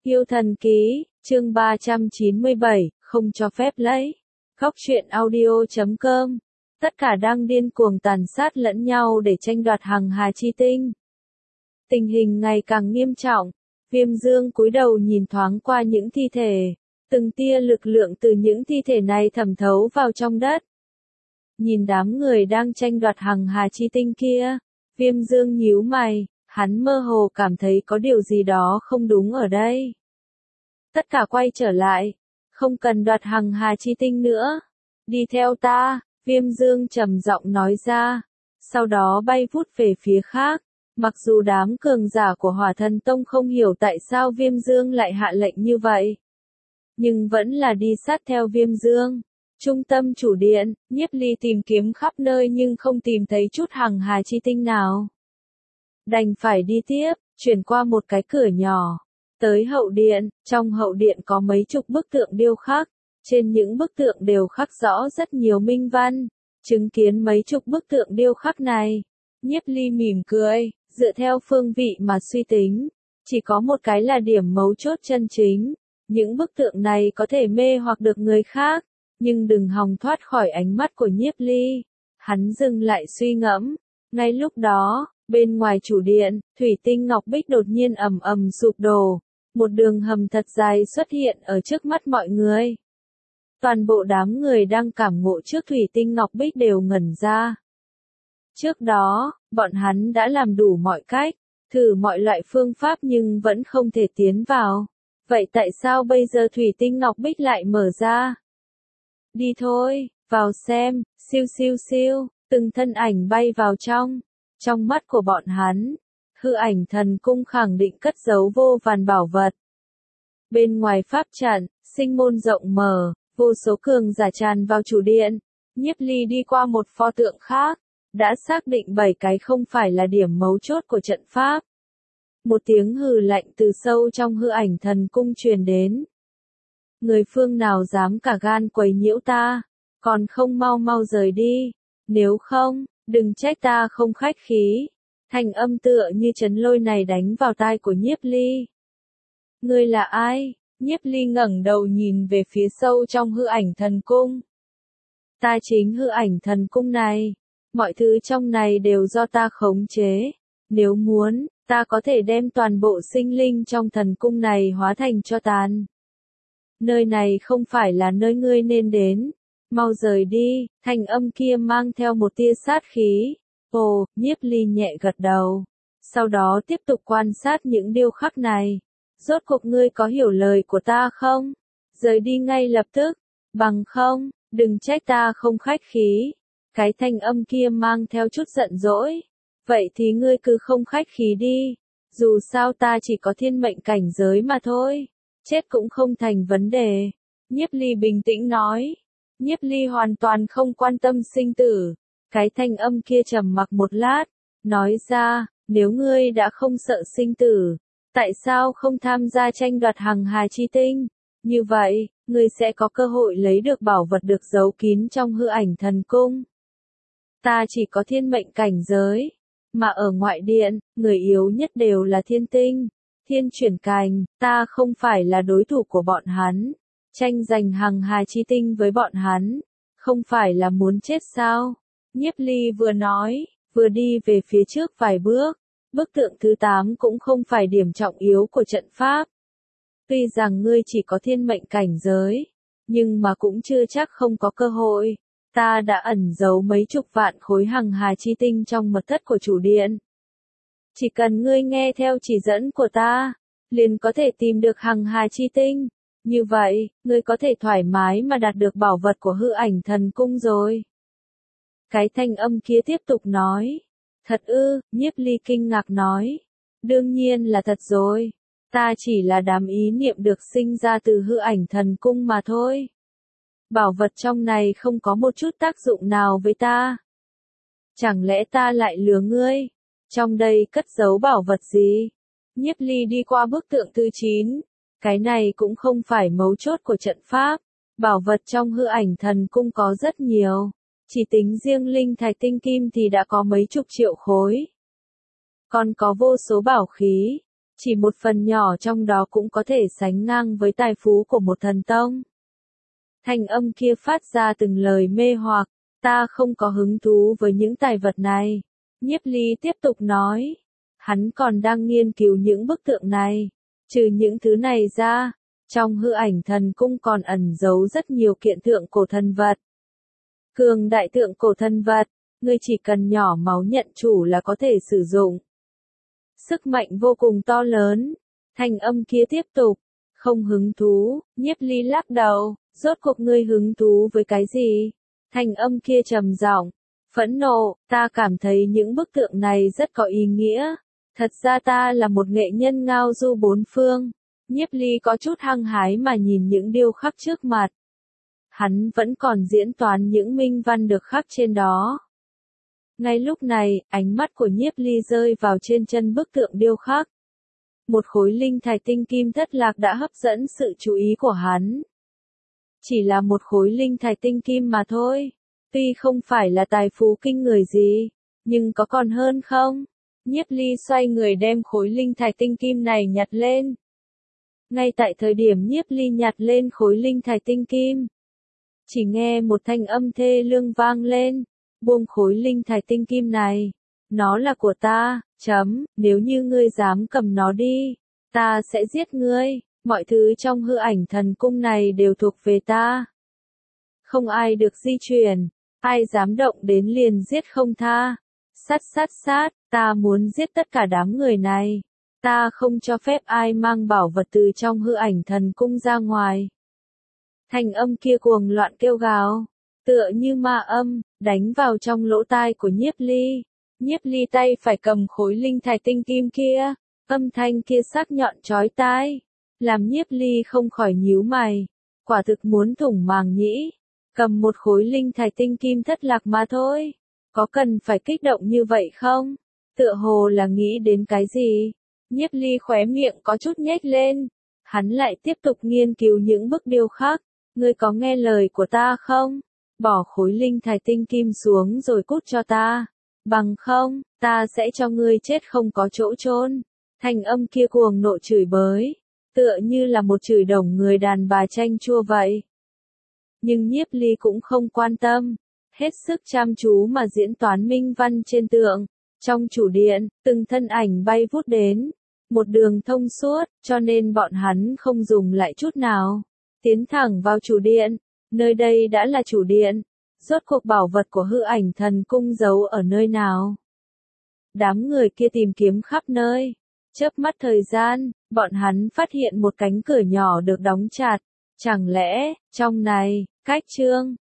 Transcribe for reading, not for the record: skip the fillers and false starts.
Yêu thần ký, chương 397, không cho phép lấy. Góc truyện audio.com. Tất cả đang điên cuồng tàn sát lẫn nhau để tranh đoạt hằng hà chi tinh. Tình hình ngày càng nghiêm trọng. Viêm Dương cúi đầu nhìn thoáng qua những thi thể. Từng tia lực lượng từ những thi thể này thẩm thấu vào trong đất. Nhìn đám người đang tranh đoạt hằng hà chi tinh kia. Viêm Dương nhíu mày. Hắn mơ hồ cảm thấy có điều gì đó không đúng ở đây. Tất cả quay trở lại. Không cần đoạt hằng hà chi tinh nữa. Đi theo ta, Viêm Dương trầm giọng nói ra. Sau đó bay vút về phía khác. Mặc dù đám cường giả của Hỏa Thần Tông không hiểu tại sao Viêm Dương lại hạ lệnh như vậy. Nhưng vẫn là đi sát theo Viêm Dương. Trung tâm chủ điện, Nhiếp Ly tìm kiếm khắp nơi nhưng không tìm thấy chút hằng hà chi tinh nào. Đành phải đi tiếp, chuyển qua một cái cửa nhỏ. Tới hậu điện, trong hậu điện có mấy chục bức tượng điêu khắc. Trên những bức tượng đều khắc rõ rất nhiều minh văn. Chứng kiến mấy chục bức tượng điêu khắc này. Nhiếp Ly mỉm cười, dựa theo phương vị mà suy tính. Chỉ có một cái là điểm mấu chốt chân chính. Những bức tượng này có thể mê hoặc được người khác. Nhưng đừng hòng thoát khỏi ánh mắt của Nhiếp Ly. Hắn dừng lại suy ngẫm. Ngay lúc đó, bên ngoài chủ điện, thủy tinh ngọc bích đột nhiên ầm ầm sụp đổ. Một đường hầm thật dài xuất hiện ở trước mắt mọi người. Toàn bộ đám người đang cảm ngộ trước thủy tinh ngọc bích đều ngẩn ra. Trước đó, bọn hắn đã làm đủ mọi cách, thử mọi loại phương pháp nhưng vẫn không thể tiến vào. Vậy tại sao bây giờ thủy tinh ngọc bích lại mở ra? Đi thôi, vào xem, siêu siêu siêu, từng thân ảnh bay vào trong. Trong mắt của bọn hắn, hư ảnh thần cung khẳng định cất giấu vô vàn bảo vật. Bên ngoài pháp trận, sinh môn rộng mở, vô số cường giả tràn vào chủ điện. Nhiếp Ly đi qua một pho tượng khác, đã xác định 7 cái không phải là điểm mấu chốt của trận pháp. Một tiếng hừ lạnh từ sâu trong hư ảnh thần cung truyền đến. Người phương nào dám cả gan quấy nhiễu ta, còn không mau mau rời đi, nếu không, đừng trách ta không khách khí. Thanh âm tựa như chấn lôi này đánh vào tai của Nhiếp Ly. Ngươi là ai? Nhiếp Ly ngẩng đầu nhìn về phía sâu trong hư ảnh thần cung. Ta chính hư ảnh thần cung này. Mọi thứ trong này đều do ta khống chế. Nếu muốn, ta có thể đem toàn bộ sinh linh trong thần cung này hóa thành tro tàn. Nơi này không phải là nơi ngươi nên đến. Mau rời đi, thanh âm kia mang theo một tia sát khí. Ồ, Nhiếp Ly nhẹ gật đầu. Sau đó tiếp tục quan sát những điêu khắc này. Rốt cuộc ngươi có hiểu lời của ta không? Rời đi ngay lập tức. Bằng không, đừng trách ta không khách khí. Cái thanh âm kia mang theo chút giận dỗi. Vậy thì ngươi cứ không khách khí đi. Dù sao ta chỉ có thiên mệnh cảnh giới mà thôi. Chết cũng không thành vấn đề. Nhiếp Ly bình tĩnh nói. Nhiếp Ly hoàn toàn không quan tâm sinh tử. Cái thanh âm kia trầm mặc một lát. Nói ra, nếu ngươi đã không sợ sinh tử, tại sao không tham gia tranh đoạt hằng hà chi tinh? Như vậy, ngươi sẽ có cơ hội lấy được bảo vật được giấu kín trong hư ảnh thần cung. Ta chỉ có thiên mệnh cảnh giới. Mà ở ngoại điện, người yếu nhất đều là thiên tinh. Thiên chuyển cành, ta không phải là đối thủ của bọn hắn. Tranh giành hằng hà chi tinh với bọn hắn. Không phải là muốn chết sao? Nhiếp Ly vừa nói, vừa đi về phía trước vài bước. Bức tượng thứ 8 cũng không phải điểm trọng yếu của trận pháp. Tuy rằng ngươi chỉ có thiên mệnh cảnh giới, nhưng mà cũng chưa chắc không có cơ hội. Ta đã ẩn giấu mấy chục vạn khối hằng hà chi tinh trong mật thất của chủ điện. Chỉ cần ngươi nghe theo chỉ dẫn của ta, liền có thể tìm được hằng hà chi tinh. Như vậy, ngươi có thể thoải mái mà đạt được bảo vật của hư ảnh thần cung rồi. Cái thanh âm kia tiếp tục nói. Thật ư? Nhiếp Ly kinh ngạc nói. Đương nhiên là thật rồi. Ta chỉ là đám ý niệm được sinh ra từ hư ảnh thần cung mà thôi. Bảo vật trong này không có một chút tác dụng nào với ta. Chẳng lẽ ta lại lừa ngươi? Trong đây cất giấu bảo vật gì? Nhiếp Ly đi qua bức tượng thứ 9. Cái này cũng không phải mấu chốt của trận pháp. Bảo vật trong hư ảnh thần cung có rất nhiều. Chỉ tính riêng linh thạch tinh kim thì đã có mấy chục triệu khối. Còn có vô số bảo khí. Chỉ một phần nhỏ trong đó cũng có thể sánh ngang với tài phú của một thần tông. Thanh âm kia phát ra từng lời mê hoặc, ta không có hứng thú với những tài vật này. Nhiếp Ly tiếp tục nói, hắn còn đang nghiên cứu những bức tượng này. Trừ những thứ này ra, trong hư ảnh thần cung còn ẩn giấu rất nhiều kiện tượng cổ thần vật. Cường đại tượng cổ thần vật, ngươi chỉ cần nhỏ máu nhận chủ là có thể sử dụng. Sức mạnh vô cùng to lớn. Thanh âm kia tiếp tục, không hứng thú. Nhiếp Ly lắc đầu, rốt cuộc ngươi hứng thú với cái gì? Thanh âm kia trầm giọng, phẫn nộ, ta cảm thấy những bức tượng này rất có ý nghĩa. Thật ra ta là một nghệ nhân ngao du bốn phương. Nhiếp Ly có chút hăng hái mà nhìn những điêu khắc trước mặt. Hắn vẫn còn diễn toán những minh văn được khắc trên đó. Ngay lúc này, ánh mắt của Nhiếp Ly rơi vào trên chân bức tượng điêu khắc. Một khối linh thạch tinh kim thất lạc đã hấp dẫn sự chú ý của hắn. Chỉ là một khối linh thạch tinh kim mà thôi. Tuy không phải là tài phú kinh người gì, nhưng có còn hơn không? Nhiếp Ly xoay người đem khối linh thạch tinh kim này nhặt lên. Ngay tại thời điểm Nhiếp Ly nhặt lên khối linh thạch tinh kim, chỉ nghe một thanh âm thê lương vang lên, buông khối linh thạch tinh kim này, nó là của ta, nếu như ngươi dám cầm nó đi, ta sẽ giết ngươi, mọi thứ trong hư ảnh thần cung này đều thuộc về ta. Không ai được di chuyển, ai dám động đến liền giết không tha. Sát, ta muốn giết tất cả đám người này. Ta không cho phép ai mang bảo vật từ trong hư ảnh thần cung ra ngoài. Thanh âm kia cuồng loạn kêu gào, tựa như ma âm, đánh vào trong lỗ tai của Nhiếp Ly. Nhiếp Ly tay phải cầm khối linh thạch tinh kim kia, âm thanh kia sắc nhọn chói tai, làm Nhiếp Ly không khỏi nhíu mày, quả thực muốn thủng màng nhĩ. Cầm một khối linh thạch tinh kim thất lạc mà thôi, có cần phải kích động như vậy không? Tựa hồ là nghĩ đến cái gì? Nhiếp Ly khóe miệng có chút nhếch lên, hắn lại tiếp tục nghiên cứu những bức điêu khắc. Ngươi có nghe lời của ta không? Bỏ khối linh thạch tinh kim xuống rồi cút cho ta. Bằng không, ta sẽ cho ngươi chết không có chỗ chôn. Thanh âm kia cuồng nộ chửi bới, tựa như là một chửi đồng người đàn bà chanh chua vậy. Nhưng Nhiếp Ly cũng không quan tâm, hết sức chăm chú mà diễn toán minh văn trên tượng. Trong chủ điện, từng thân ảnh bay vút đến, một đường thông suốt, cho nên bọn hắn không dùng lại chút nào. Tiến thẳng vào chủ điện, nơi đây đã là chủ điện, rốt cuộc bảo vật của hư ảnh thần cung giấu ở nơi nào. Đám người kia tìm kiếm khắp nơi, chớp mắt thời gian, bọn hắn phát hiện một cánh cửa nhỏ được đóng chặt, chẳng lẽ, trong này, cách chương